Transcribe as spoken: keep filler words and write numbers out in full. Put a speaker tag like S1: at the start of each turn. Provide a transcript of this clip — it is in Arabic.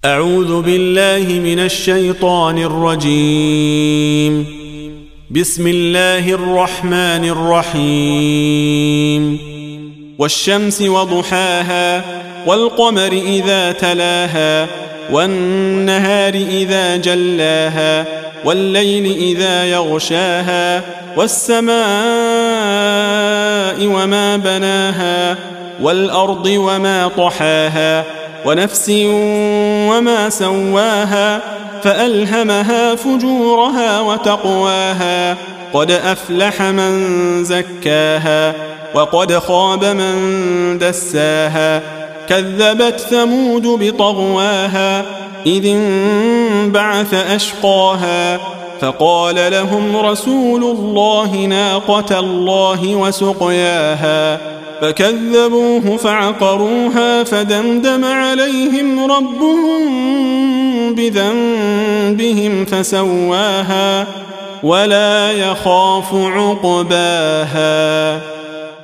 S1: أعوذ بالله من الشيطان الرجيم. بسم الله الرحمن الرحيم. والشمس وضحاها والقمر إذا تلاها والنهار إذا جلاها والليل إذا يغشاها والسماء وما بناها والأرض وما طحاها ونفس وما سواها فألهمها فجورها وتقواها قد أفلح من زكاها وقد خاب من دساها كذبت ثمود بطغواها إذ انبعث أشقاها فقال لهم رسول الله ناقة الله وسقياها فكذبوه فعقروها فدمدم عليهم ربهم بذنبهم فسواها ولا يخاف عقباها.